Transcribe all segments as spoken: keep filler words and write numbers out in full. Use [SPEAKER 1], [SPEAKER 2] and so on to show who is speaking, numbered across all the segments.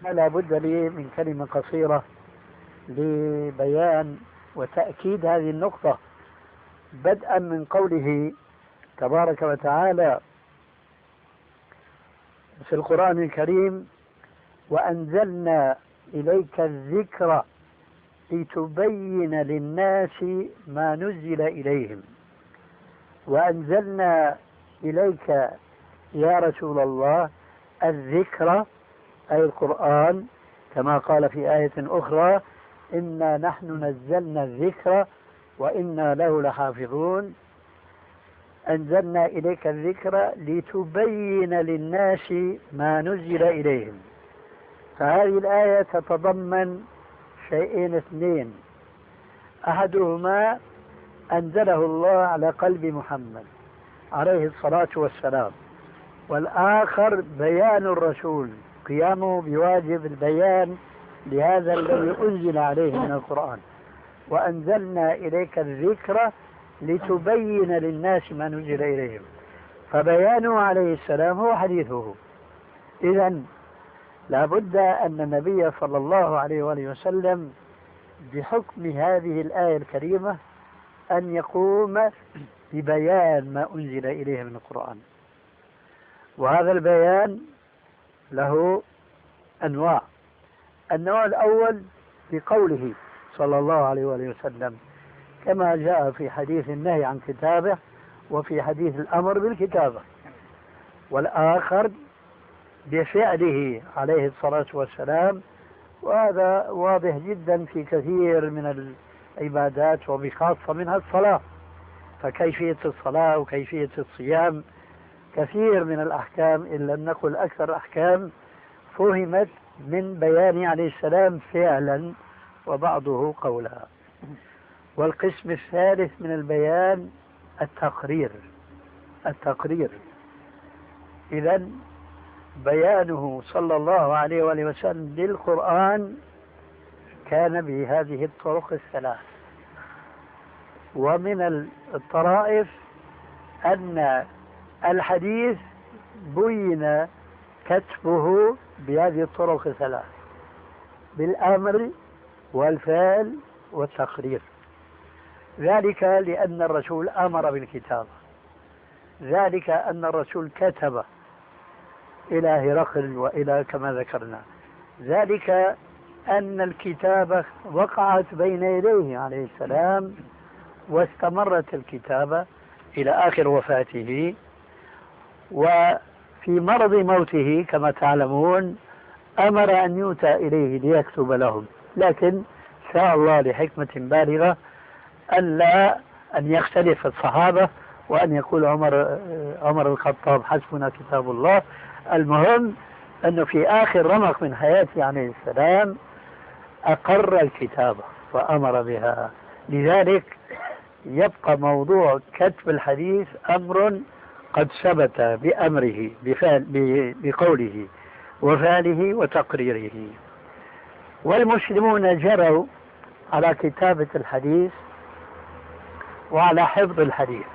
[SPEAKER 1] لا بد لي من كلمة قصيرة لبيان وتأكيد هذه النقطة، بدءا من قوله تبارك وتعالى في القرآن الكريم: وأنزلنا إليك الذكر لتبين للناس ما نزل إليهم. وأنزلنا إليك يا رسول الله الذكر أي القرآن، كما قال في آية أخرى: إنا نحن نزلنا الذكر وإنا له لحافظون. أنزلنا إليك الذكر لتبين للناس ما نزل إليهم. فهذه الآية تتضمن شيئين اثنين: أحدهما أنزله الله على قلب محمد عليه الصلاة والسلام، والآخر بيان الرسول، قيامه بواجب البيان لهذا الذي أنزل عليه من القرآن. وأنزلنا إليك الذكر لتبين للناس ما نزل إليهم، فبيانه عليه السلام هو حديثه. إذن لابد أن النبي صلى الله عليه وآله وسلم بحكم هذه الآية الكريمة أن يقوم ببيان ما أنزل إليه من القرآن. وهذا البيان له أنواع. النوع الأول بقوله صلى الله عليه وآله وسلم كما جاء في حديث النهي عن كتابه وفي حديث الأمر بالكتابة. والآخر بفعله عليه الصلاة والسلام، وهذا واضح جدا في كثير من العبادات وبخاصة منها الصلاة. فكيفية الصلاة وكيفية الصيام كثير من الأحكام، إن لم نقل أكثر الأحكام، فهمت من بيان عليه السلام فعلا وبعضه قولا. والقسم الثالث من البيان التقرير. التقرير إذن بيانه صلى الله عليه وآله وسلم للقرآن كان بهذه الطرق الثلاث. ومن الطرائف أن الحديث بين كتبه بهذه الطرق الثلاث: بالأمر والفعل والتقرير. ذلك لأن الرسول أمر بالكتابة، ذلك أن الرسول كتب إلى هرقل وإلى كما ذكرنا، ذلك أن الكتابة وقعت بين يديه عليه السلام واستمرت الكتابة إلى آخر وفاته. وفي مرض موته كما تعلمون أمر أن يؤتى إليه ليكتب لهم، لكن شاء الله لحكمة بالغة ألا أن يختلف الصحابة وأن يقول عمر عمر الخطاب حسبنا كتاب الله. المهم أنه في آخر رمق من حياته عليه السلام أقر الكتابة وأمر بها. لذلك يبقى موضوع كتب الحديث أمر قد ثبت بأمره بفعل بقوله وفعله وتقريره. والمسلمون جروا على كتابة الحديث وعلى حفظ الحديث.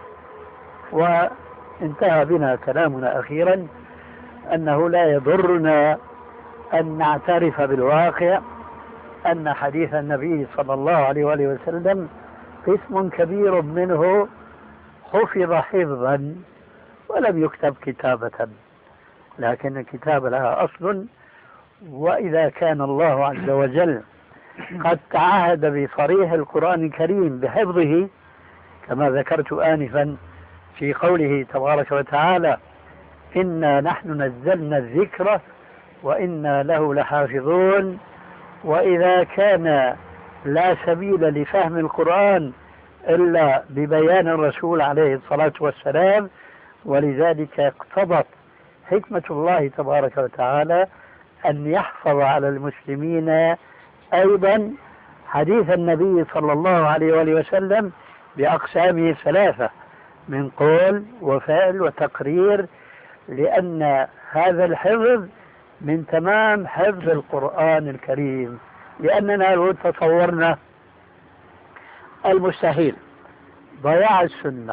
[SPEAKER 1] وانتهى بنا كلامنا أخيرا أنه لا يضرنا أن نعترف بالواقع أن حديث النبي صلى الله عليه وآله وسلم قسم كبير منه حفظ حفظا ولم يكتب كتابة، لكن الكتابة لها أصل. وإذا كان الله عز وجل قد تعهد بصريح القرآن الكريم بحفظه كما ذكرت آنفا في قوله تبارك وتعالى: إنا نحن نزلنا الذكر وإنا له لحافظون. وإذا كان لا سبيل لفهم القرآن إلا ببيان الرسول عليه الصلاة والسلام، ولذلك اقتضت حكمة الله تبارك وتعالى أن يحفظ على المسلمين أيضا حديث النبي صلى الله عليه وآله وسلم بأقسامه الثلاثة من قول وفعل وتقرير، لأن هذا الحفظ من تمام حفظ القرآن الكريم. لأننا لو تصورنا المستحيل ضياع السنة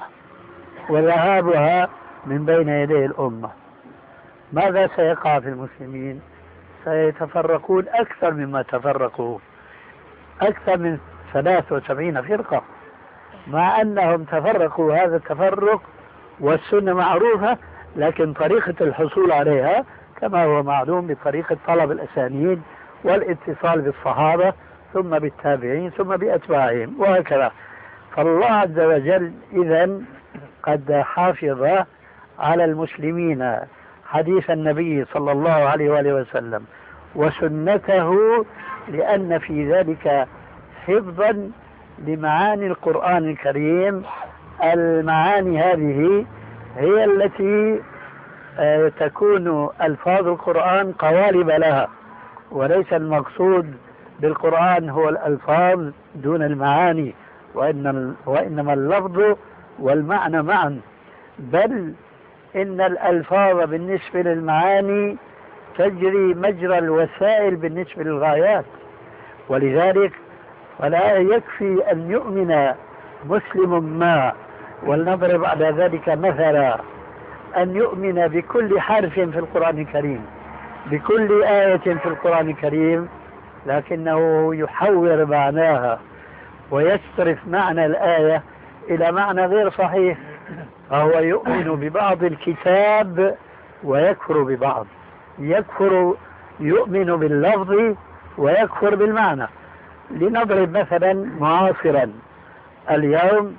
[SPEAKER 1] وذهابها من بين يدي الأمة، ماذا سيقع في المسلمين؟ سيتفرقون أكثر مما تفرقوا، أكثر من ثلاث وسبعين فرقة، مع أنهم تفرقوا هذا التفرق والسنة معروفة، لكن طريقة الحصول عليها كما هو معلوم بطريقة طلب الأسانيد والاتصال بالصحابة ثم بالتابعين ثم بأتباعهم وهكذا. فالله عز وجل إذن قد حافظ على المسلمين حديث النبي صلى الله عليه وآله وسلم وسنته، لأن في ذلك حفظا لمعاني القرآن الكريم. المعاني هذه هي التي تكون ألفاظ القرآن قوالب لها، وليس المقصود بالقرآن هو الألفاظ دون المعاني، وإن وإنما اللفظ والمعنى معا، بل إن الألفاظ بالنسبة للمعاني تجري مجرى الوسائل بالنسبة للغايات. ولذلك فلا يكفي أن يؤمن مسلم ما، ولنضرب على ذلك مثلا، أن يؤمن بكل حرف في القرآن الكريم، بكل آية في القرآن الكريم، لكنه يحور معناها ويصرف معنى الآية إلى معنى غير صحيح، فهو يؤمن ببعض الكتاب ويكفر ببعض، يكفر يؤمن باللفظ ويكفر بالمعنى. لنضرب مثلا معاصرا، اليوم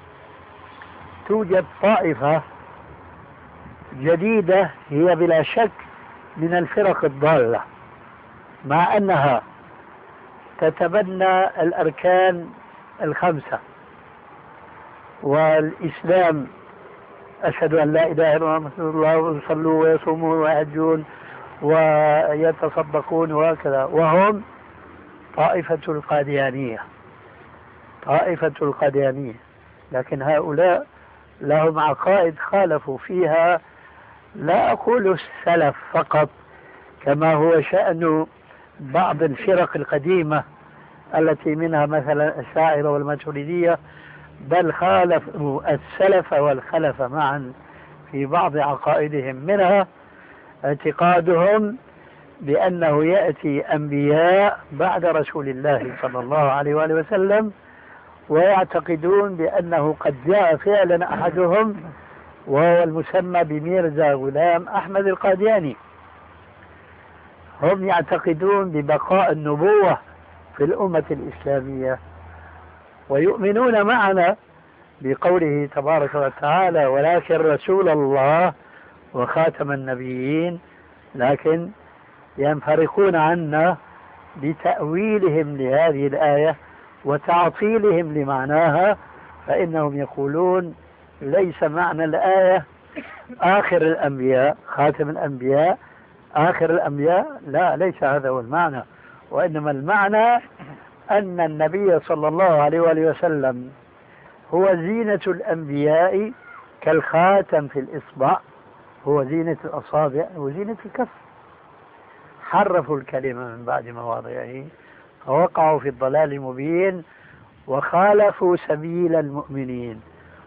[SPEAKER 1] توجد طائفة جديدة هي بلا شك من الفرق الضالة، مع أنها تتبنى الأركان الخمسة والإسلام، أشهد أن لا إله إلا الله محمد رسول الله، ويصلوا ويصوموا ويحجون ويتصدقون وهكذا، وهم طائفة القاديانية، طائفة القاديانية. لكن هؤلاء لهم عقائد خالفوا فيها، لا أقول السلف فقط كما هو شأن بعض الفرق القديمة التي منها مثلا الأشاعرة والماتريدية، بل خالفوا السلف والخلف معا في بعض عقائدهم، منها اعتقادهم بأنه يأتي أنبياء بعد رسول الله صلى الله عليه وآله وسلم، ويعتقدون بأنه قد جاء فعلا أحدهم وهو المسمى بميرزا غلام أحمد القادياني. هم يعتقدون ببقاء النبوة في الأمة الإسلامية، ويؤمنون معنا بقوله تبارك وتعالى ولكن رسول الله وخاتم النبيين، لكن ينفرقون عنا بتأويلهم لهذه الآية وتعطيلهم لمعناها، فإنهم يقولون ليس معنى الآية آخر الأنبياء خاتم الأنبياء آخر الأنبياء، لا، ليس هذا هو المعنى، وإنما المعنى أن النبي صلى الله عليه وآله وسلم هو زينة الأنبياء كالخاتم في الإصبع، هو زينة الأصابع وزينة الكف. حرفوا الكلمة من بعد مواضعه فوقعوا في الضلال المبين وخالفوا سبيل المؤمنين،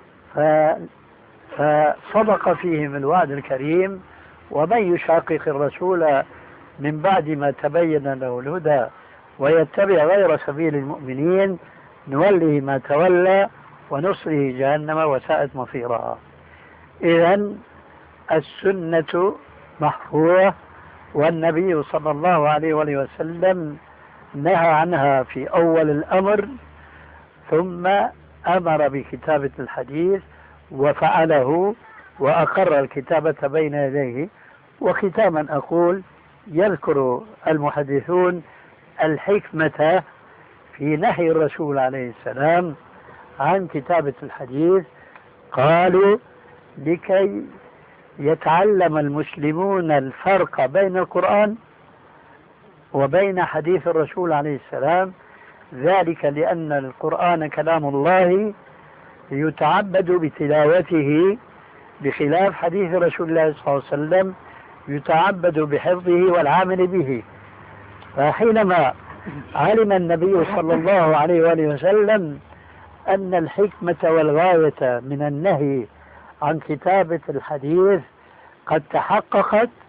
[SPEAKER 1] فصدق فيهم الوعد الكريم: ومن يشاقق الرسول من بعد ما تبين له الهدى ويتبع غير سبيل المؤمنين نوله ما تولى ونصره جهنم وساءت مصيرها. إذن السنة محفوظة، والنبي صلى الله عليه وآله وسلم نهى عنها في أول الأمر، ثم أمر بكتابة الحديث وفعله وأقر الكتابة بين يديه. وختاما أقول: يذكر المحدثون الحكمة في نهي الرسول عليه السلام عن كتابة الحديث. قالوا: لكي يتعلم المسلمون الفرق بين القرآن وبين حديث الرسول عليه السلام، ذلك لأن القرآن كلام الله يتعبد بتلاوته، بخلاف حديث رسول الله صلى الله عليه وسلم يتعبد بحفظه والعمل به. فحينما علم النبي صلى الله عليه وآله وسلم أن الحكمة والغاية من النهي عن كتابة الحديث قد تحققت،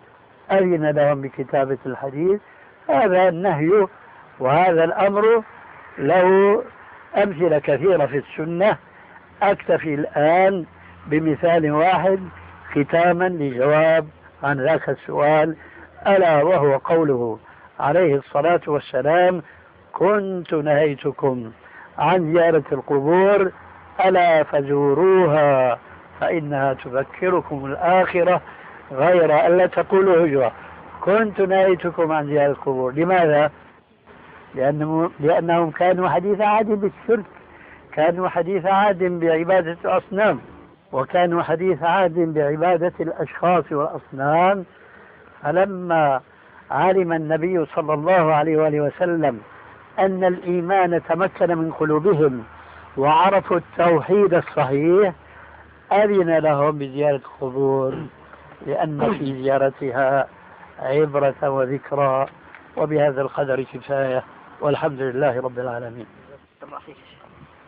[SPEAKER 1] أذن لهم بكتابة الحديث. هذا النهي وهذا الأمر له أمثلة كثيرة في السنة. أكتفي الآن بمثال واحد ختاما لجواب عن ذاك السؤال، ألا وهو قوله عليه الصلاة والسلام: كنت نهيتكم عن زيارة القبور ألا فزوروها فإنها تذكركم الآخرة غير ألا تقولوا هجرة. كنت نهيتكم عن زيارة القبور. لماذا؟ لأنهم, لأنهم كانوا حديث عهد بالشرك، كانوا حديث عهد بعبادة الأصنام، وكانوا حديث عهد بعبادة الأشخاص والأصنام. فلما علم النبي صلى الله عليه وآله وسلم أن الإيمان تمكن من قلوبهم وعرفوا التوحيد الصحيح أذن لهم بزيارة القبور، لأن في زيارتها عبرة وذكرى. وبهذا القدر كفاية، والحمد لله رب العالمين.